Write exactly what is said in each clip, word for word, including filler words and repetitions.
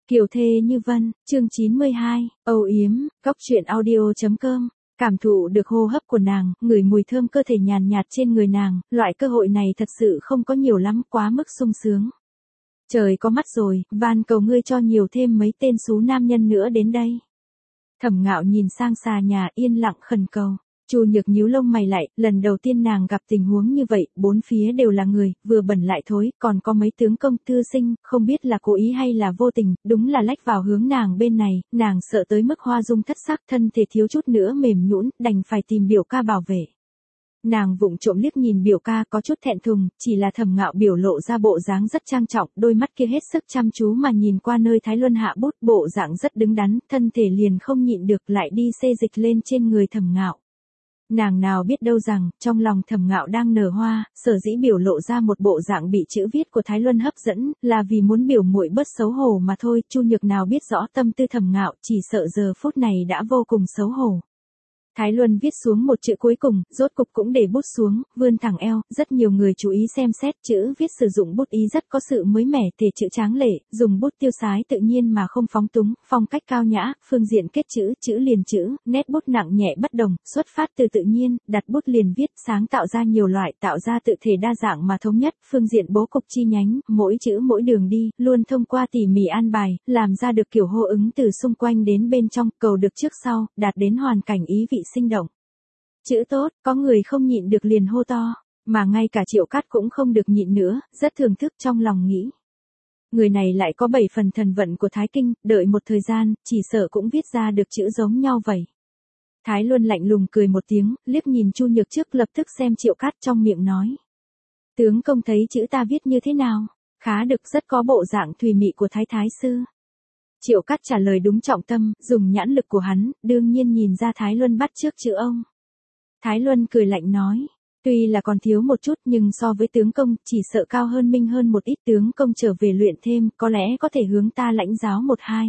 Kiều thê như vân, chương chín mươi hai, âu yếm, góc truyện audio.com. Cảm thụ được hô hấp của nàng, ngửi mùi thơm cơ thể nhàn nhạt trên người nàng, loại cơ hội này thật sự không có nhiều lắm, quá mức sung sướng. Trời có mắt rồi, van cầu ngươi cho nhiều thêm mấy tên xú nam nhân nữa đến đây. Thẩm Ngạo nhìn sang xà nhà yên lặng khẩn cầu. Chu Nhược nhíu lông mày lại, lần đầu tiên nàng gặp tình huống như vậy, bốn phía đều là người, vừa bẩn lại thối, còn có mấy tướng công thư sinh, không biết là cố ý hay là vô tình, đúng là lách vào hướng nàng bên này, nàng sợ tới mức hoa dung thất sắc, thân thể thiếu chút nữa mềm nhũn, đành phải tìm biểu ca bảo vệ. Nàng vụng trộm liếc nhìn biểu ca có chút thẹn thùng, chỉ là Thẩm Ngạo biểu lộ ra bộ dáng rất trang trọng, đôi mắt kia hết sức chăm chú mà nhìn qua nơi Thái Luân hạ bút, bộ dạng rất đứng đắn, thân thể liền không nhịn được lại đi xê dịch lên trên người Thẩm Ngạo. Nàng nào biết đâu rằng, trong lòng Thẩm Ngạo đang nở hoa, sở dĩ biểu lộ ra một bộ dạng bị chữ viết của Thái Luân hấp dẫn, là vì muốn biểu muội bớt xấu hổ mà thôi, Chu Nhược nào biết rõ tâm tư Thẩm Ngạo, chỉ sợ giờ phút này đã vô cùng xấu hổ. Thái Luân viết xuống một chữ cuối cùng, rốt cục cũng để bút xuống, vươn thẳng eo, rất nhiều người chú ý xem xét, chữ viết sử dụng bút ý rất có sự mới mẻ, thể chữ tráng lệ, dùng bút tiêu sái tự nhiên mà không phóng túng, phong cách cao nhã, phương diện kết chữ, chữ liền chữ, nét bút nặng nhẹ bất đồng, xuất phát từ tự nhiên, đặt bút liền viết, sáng tạo ra nhiều loại, tạo ra tự thể đa dạng mà thống nhất, phương diện bố cục chi nhánh, mỗi chữ mỗi đường đi, luôn thông qua tỉ mỉ an bài, làm ra được kiểu hô ứng từ xung quanh đến bên trong, cầu được trước sau, đạt đến hoàn cảnh ý vị sinh động. Chữ tốt, có người không nhịn được liền hô to, mà ngay cả Triệu Cát cũng không được nhịn nữa, rất thưởng thức trong lòng nghĩ. Người này lại có bảy phần thần vận của Thái Kinh, đợi một thời gian, chỉ sợ cũng viết ra được chữ giống nhau vậy. Thái Luân lạnh lùng cười một tiếng, liếc nhìn Chu Nhược trước lập tức xem Triệu Cát trong miệng nói. Tướng công thấy chữ ta viết như thế nào? Khá được, rất có bộ dạng thùy mị của Thái Thái Sư. Triệu Cát trả lời đúng trọng tâm, dùng nhãn lực của hắn, đương nhiên nhìn ra Thái Luân bắt chước chữ ông. Thái Luân cười lạnh nói, tuy là còn thiếu một chút nhưng so với tướng công, chỉ sợ cao hơn minh hơn một ít, tướng công trở về luyện thêm, có lẽ có thể hướng ta lãnh giáo một hai.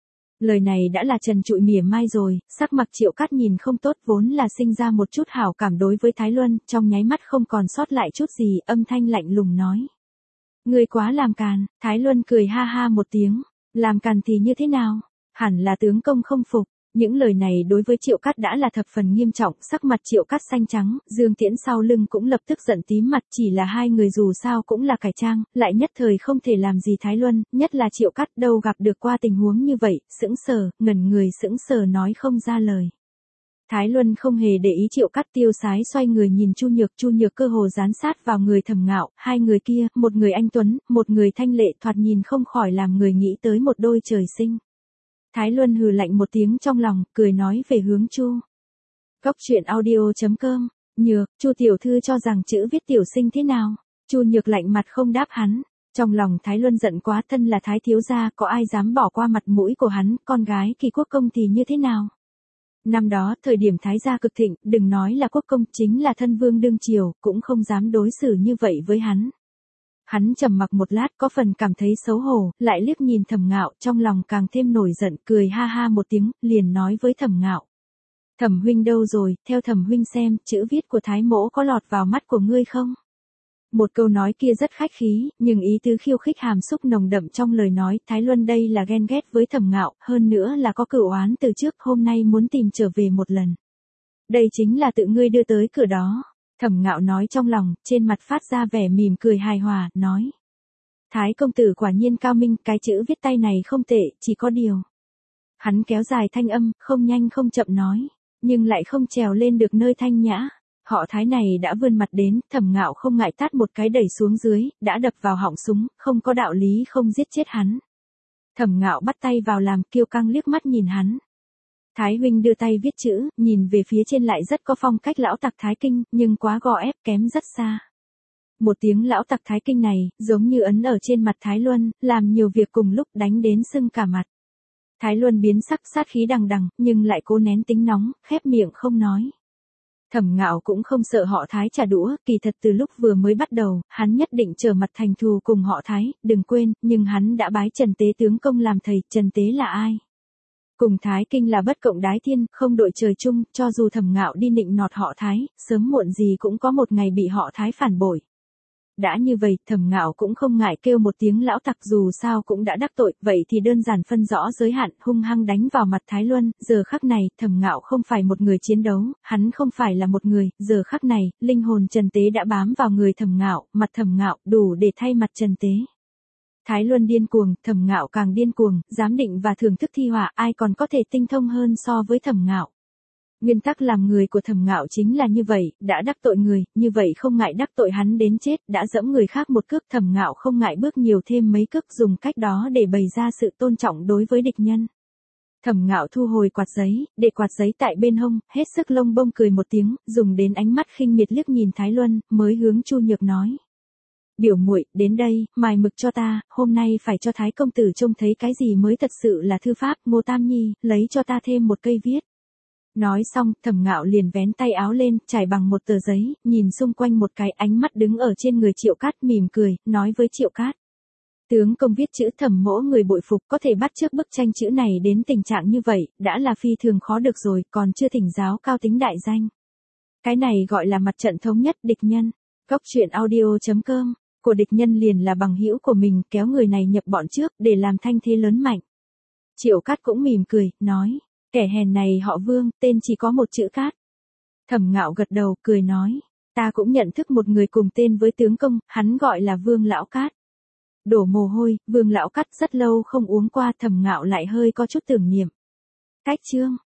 Lời này đã là trần trụi mỉa mai rồi, sắc mặt Triệu Cát nhìn không tốt, vốn là sinh ra một chút hảo cảm đối với Thái Luân, trong nháy mắt không còn sót lại chút gì, âm thanh lạnh lùng nói. Ngươi quá làm càn. Thái Luân cười ha ha một tiếng. Làm càn thì như thế nào? Hẳn là tướng công không phục. Những lời này đối với Triệu Cát đã là thập phần nghiêm trọng, sắc mặt Triệu Cát xanh trắng, Dương Tiễn sau lưng cũng lập tức giận tím mặt, chỉ là hai người dù sao cũng là cải trang, lại nhất thời không thể làm gì Thái Luân, nhất là Triệu Cát đâu gặp được qua tình huống như vậy, sững sờ, ngẩn người sững sờ nói không ra lời. Thái Luân không hề để ý Triệu Cát, tiêu sái xoay người nhìn Chu Nhược, Chu Nhược cơ hồ dán sát vào người Thẩm Ngạo, hai người kia, một người anh tuấn, một người thanh lệ, thoạt nhìn không khỏi làm người nghĩ tới một đôi trời sinh. Thái Luân hừ lạnh một tiếng trong lòng, cười nói về hướng Chu. Góc truyện audio.com, Nhược, Chu tiểu thư cho rằng chữ viết tiểu sinh thế nào? Chu Nhược lạnh mặt không đáp hắn. Trong lòng Thái Luân giận quá, thân là Thái thiếu gia, có ai dám bỏ qua mặt mũi của hắn, con gái Kỳ Quốc công thì như thế nào? Năm đó, thời điểm Thái gia cực thịnh, đừng nói là quốc công, chính là thân vương đương triều, cũng không dám đối xử như vậy với hắn. Hắn trầm mặc một lát, có phần cảm thấy xấu hổ, lại liếc nhìn Thẩm Ngạo, trong lòng càng thêm nổi giận, cười ha ha một tiếng, liền nói với Thẩm Ngạo. Thẩm huynh đâu rồi, theo Thẩm huynh xem, chữ viết của Thái mỗ có lọt vào mắt của ngươi không? Một câu nói kia rất khách khí, nhưng ý tứ khiêu khích hàm xúc nồng đậm trong lời nói, Thái Luân đây là ghen ghét với Thẩm Ngạo, hơn nữa là có cửu oán từ trước, hôm nay muốn tìm trở về một lần. Đây chính là tự ngươi đưa tới cửa đó. Thẩm Ngạo nói trong lòng, trên mặt phát ra vẻ mỉm cười hài hòa, nói. Thái công tử quả nhiên cao minh, cái chữ viết tay này không tệ, chỉ có điều. Hắn kéo dài thanh âm, không nhanh không chậm nói, nhưng lại không trèo lên được nơi thanh nhã. Họ Thái này đã vươn mặt đến, Thẩm Ngạo không ngại tát một cái đẩy xuống dưới, đã đập vào họng súng, không có đạo lý không giết chết hắn. Thẩm Ngạo bắt tay vào làm, kiêu căng liếc mắt nhìn hắn. Thái huynh đưa tay viết chữ, nhìn về phía trên lại rất có phong cách lão tặc Thái Kinh, nhưng quá gò ép, kém rất xa. Một tiếng lão tặc Thái Kinh này, giống như ấn ở trên mặt Thái Luân, làm nhiều việc cùng lúc đánh đến sưng cả mặt. Thái Luân biến sắc, sát khí đằng đằng, nhưng lại cố nén tính nóng, khép miệng không nói. Thẩm Ngạo cũng không sợ họ Thái trả đũa, kỳ thật từ lúc vừa mới bắt đầu, hắn nhất định trở mặt thành thù cùng họ Thái, đừng quên, nhưng hắn đã bái Trần Tế tướng công làm thầy, Trần Tế là ai? Cùng Thái Kinh là bất cộng đái thiên, không đội trời chung, cho dù Thẩm Ngạo đi nịnh nọt họ Thái, sớm muộn gì cũng có một ngày bị họ Thái phản bội. đã như vậy, Thẩm Ngạo cũng không ngại kêu một tiếng lão tặc, dù sao cũng đã đắc tội, vậy thì đơn giản phân rõ giới hạn, hung hăng đánh vào mặt Thái Luân. Giờ khắc này, Thẩm Ngạo không phải một người chiến đấu, hắn không phải là một người, giờ khắc này, linh hồn Trần Tế đã bám vào người Thẩm Ngạo, mặt Thẩm Ngạo đủ để thay mặt Trần Tế. Thái Luân điên cuồng, Thẩm Ngạo càng điên cuồng, giám định và thưởng thức thi họa, ai còn có thể tinh thông hơn so với Thẩm Ngạo. Nguyên tắc làm người của Thẩm Ngạo chính là như vậy, đã đắc tội người, như vậy không ngại đắc tội hắn đến chết, đã dẫm người khác một cước, Thẩm Ngạo không ngại bước nhiều thêm mấy cước, dùng cách đó để bày ra sự tôn trọng đối với địch nhân. Thẩm Ngạo thu hồi quạt giấy, để quạt giấy tại bên hông, hết sức lông bông cười một tiếng, dùng đến ánh mắt khinh miệt liếc nhìn Thái Luân, mới hướng Chu Nhược nói. Biểu muội, đến đây, mài mực cho ta, hôm nay phải cho Thái công tử trông thấy cái gì mới thật sự là thư pháp, Ngô Tam Nhi, lấy cho ta thêm một cây viết. Nói xong, Thẩm Ngạo liền vén tay áo lên, trải bằng một tờ giấy, nhìn xung quanh một cái, ánh mắt đứng ở trên người Triệu Cát, mỉm cười, nói với Triệu Cát. Tướng công viết chữ Thẩm mỗ người bội phục, có thể bắt chước bức tranh chữ này đến tình trạng như vậy, đã là phi thường khó được rồi, còn chưa thỉnh giáo cao tính đại danh. Cái này gọi là mặt trận thống nhất địch nhân. Góc truyện audio chấm com, của địch nhân liền là bằng hữu của mình, kéo người này nhập bọn trước, để làm thanh thế lớn mạnh. Triệu Cát cũng mỉm cười, nói. Kẻ hèn này họ Vương, tên chỉ có một chữ Cát. Thẩm Ngạo gật đầu, cười nói. Ta cũng nhận thức một người cùng tên với tướng công, hắn gọi là Vương Lão Cát. Đổ mồ hôi, Vương Lão Cát rất lâu không uống qua, Thẩm Ngạo lại hơi có chút tưởng niệm. Cách chương.